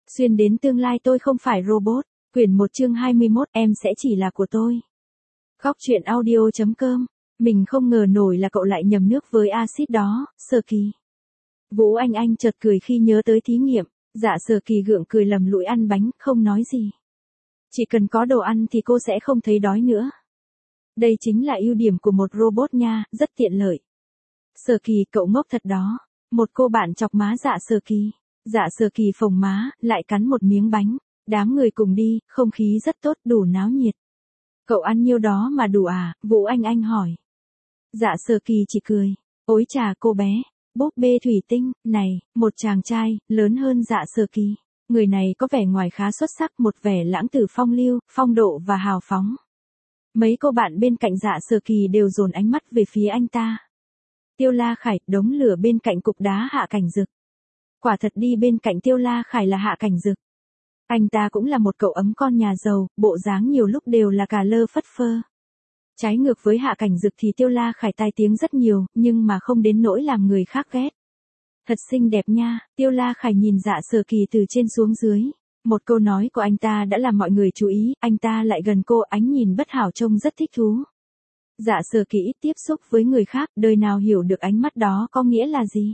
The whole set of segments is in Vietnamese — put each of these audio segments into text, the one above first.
Xuyên đến tương lai tôi không phải robot. Quyển 1 chương 21 em sẽ chỉ là của tôi. Góc truyện audio.com. Mình không ngờ nổi là cậu lại nhầm nước với axit đó, Sở Kỳ. Vũ Anh chợt cười khi nhớ tới thí nghiệm. Dạ Sở Kỳ gượng cười lầm lũi ăn bánh, không nói gì. Chỉ cần có đồ ăn thì cô sẽ không thấy đói nữa. Đây chính là ưu điểm của một robot nha, rất tiện lợi. Sở Kỳ, cậu ngốc thật đó. Một cô bạn chọc má Dạ Sở Kỳ. Dạ Sở Kỳ phồng má, lại cắn một miếng bánh. Đám người cùng đi, không khí rất tốt, đủ náo nhiệt. Cậu ăn nhiêu đó mà đủ à? Vũ Anh hỏi. Dạ Sở Kỳ chỉ cười. Ôi chà cô bé, búp bê thủy tinh, này, một chàng trai, lớn hơn Dạ Sở Kỳ. Người này có vẻ ngoài khá xuất sắc, một vẻ lãng tử phong lưu, phong độ và hào phóng. Mấy cô bạn bên cạnh Dạ Sở Kỳ đều dồn ánh mắt về phía anh ta. Tiêu La Khải, đống lửa bên cạnh cục đá Hạ Cảnh Dực. Quả thật đi bên cạnh Tiêu La Khải là Hạ Cảnh Dực. Anh ta cũng là một cậu ấm con nhà giàu, bộ dáng nhiều lúc đều là cà lơ phất phơ. Trái ngược với Hạ Cảnh Dực thì Tiêu La Khải tai tiếng rất nhiều, nhưng mà không đến nỗi làm người khác ghét. Thật xinh đẹp nha, Tiêu La Khải nhìn Dạ Sở Kỳ từ trên xuống dưới. Một câu nói của anh ta đã làm mọi người chú ý, anh ta lại gần cô, ánh nhìn bất hảo trông rất thích thú. Dạ Sở Kỳ ít tiếp xúc với người khác, đời nào hiểu được ánh mắt đó có nghĩa là gì.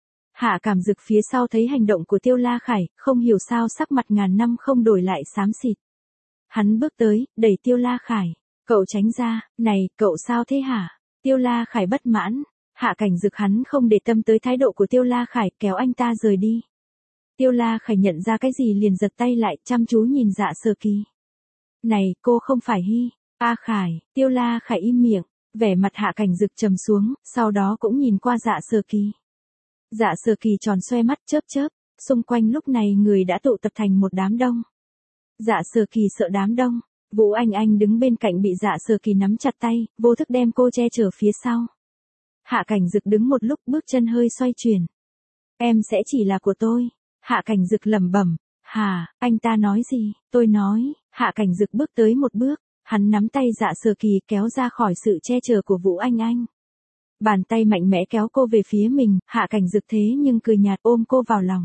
Hạ Cảm Dực phía sau thấy hành động của Tiêu La Khải, không hiểu sao sắc mặt ngàn năm không đổi lại xám xịt. Hắn bước tới, đẩy Tiêu La Khải. Cậu tránh ra, này, cậu sao thế hả? Tiêu La Khải bất mãn. Hạ Cảnh Dực hắn không để tâm tới thái độ của Tiêu La Khải, kéo anh ta rời đi. Tiêu La Khải nhận ra cái gì liền giật tay lại, chăm chú nhìn Dạ Sở Kỳ. Này, cô không phải Hi. A Khải, Tiêu La Khải im miệng, vẻ mặt Hạ Cảnh Dực trầm xuống, sau đó cũng nhìn qua Dạ Sở Kỳ. Dạ Sở Kỳ tròn xoe mắt chớp chớp, xung quanh lúc này người đã tụ tập thành một đám đông. Dạ Sở Kỳ sợ đám đông, Vũ Anh đứng bên cạnh bị Dạ Sở Kỳ nắm chặt tay, vô thức đem cô che chở phía sau. Hạ Cảnh Dực đứng một lúc, bước chân hơi xoay chuyển. Em sẽ chỉ là của tôi. Hạ Cảnh Dực lẩm bẩm. Hả, anh ta nói gì? Tôi nói. Hạ Cảnh Dực bước tới một bước, hắn nắm tay Dạ Sở Kỳ kéo ra khỏi sự che chở của Vũ Anh. Bàn tay mạnh mẽ kéo cô về phía mình, Hạ Cảnh Dực thế nhưng cười nhạt ôm cô vào lòng.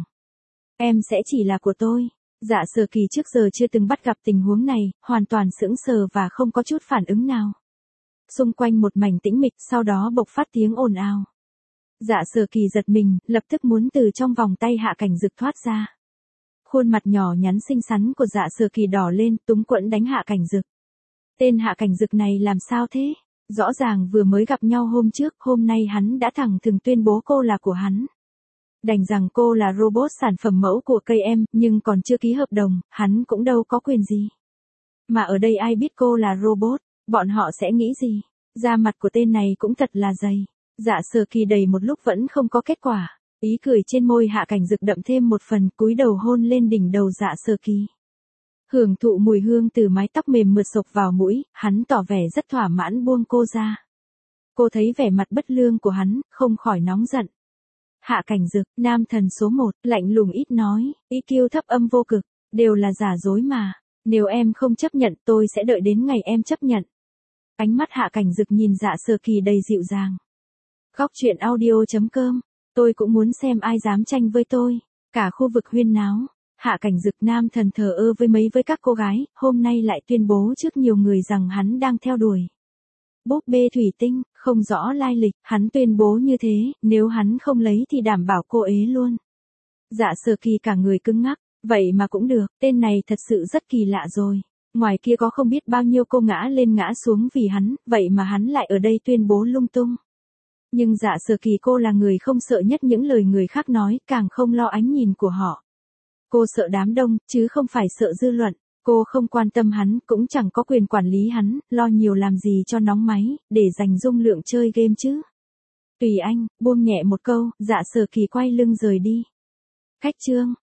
Em sẽ chỉ là của tôi. Dạ Sở Kỳ trước giờ chưa từng bắt gặp tình huống này, hoàn toàn sững sờ và không có chút phản ứng nào. Xung quanh một mảnh tĩnh mịch, sau đó bộc phát tiếng ồn ào. Dạ Sở Kỳ giật mình, lập tức muốn từ trong vòng tay Hạ Cảnh Dực thoát ra. Khuôn mặt nhỏ nhắn xinh xắn của Dạ Sở Kỳ đỏ lên, túng quẫn đánh Hạ Cảnh Dực. Tên Hạ Cảnh Dực này làm sao thế? Rõ ràng vừa mới gặp nhau hôm trước, hôm nay hắn đã thẳng thừng tuyên bố cô là của hắn. Đành rằng cô là robot sản phẩm mẫu của cây em, nhưng còn chưa ký hợp đồng, hắn cũng đâu có quyền gì. Mà ở đây ai biết cô là robot, bọn họ sẽ nghĩ gì? Da mặt của tên này cũng thật là dày. Dạ Sở Kỳ đầy một lúc vẫn không có kết quả. Ý cười trên môi Hạ Cảnh Dực đậm thêm một phần, cúi đầu hôn lên đỉnh đầu Dạ Sở Kỳ. Hưởng thụ mùi hương từ mái tóc mềm mượt xộc vào mũi, hắn tỏ vẻ rất thỏa mãn buông cô ra. Cô thấy vẻ mặt bất lương của hắn, không khỏi nóng giận. Hạ Cảnh Dực, nam thần số 1, lạnh lùng ít nói, EQ thấp âm vô cực, đều là giả dối mà. Nếu em không chấp nhận tôi sẽ đợi đến ngày em chấp nhận. Ánh mắt Hạ Cảnh Dực nhìn Dạ Sở Kỳ đầy dịu dàng. Góc truyện audio.com, tôi cũng muốn xem ai dám tranh với tôi. Cả khu vực huyên náo. Hạ Cảnh Dực nam thần thờ ơ với các cô gái, hôm nay lại tuyên bố trước nhiều người rằng hắn đang theo đuổi. Búp bê thủy tinh, không rõ lai lịch, hắn tuyên bố như thế, nếu hắn không lấy thì đảm bảo cô ế luôn. Dạ Sở Kỳ cả người cứng ngắc, vậy mà cũng được, tên này thật sự rất kỳ lạ rồi. Ngoài kia có không biết bao nhiêu cô ngã lên ngã xuống vì hắn, vậy mà hắn lại ở đây tuyên bố lung tung. Nhưng Dạ Sở Kỳ cô là người không sợ nhất những lời người khác nói, càng không lo ánh nhìn của họ. Cô sợ đám đông, chứ không phải sợ dư luận. Cô không quan tâm hắn, cũng chẳng có quyền quản lý hắn, lo nhiều làm gì cho nóng máy, để dành dung lượng chơi game chứ. Tùy anh, buông nhẹ một câu, Dạ Sở Kỳ quay lưng rời đi. Cách chương.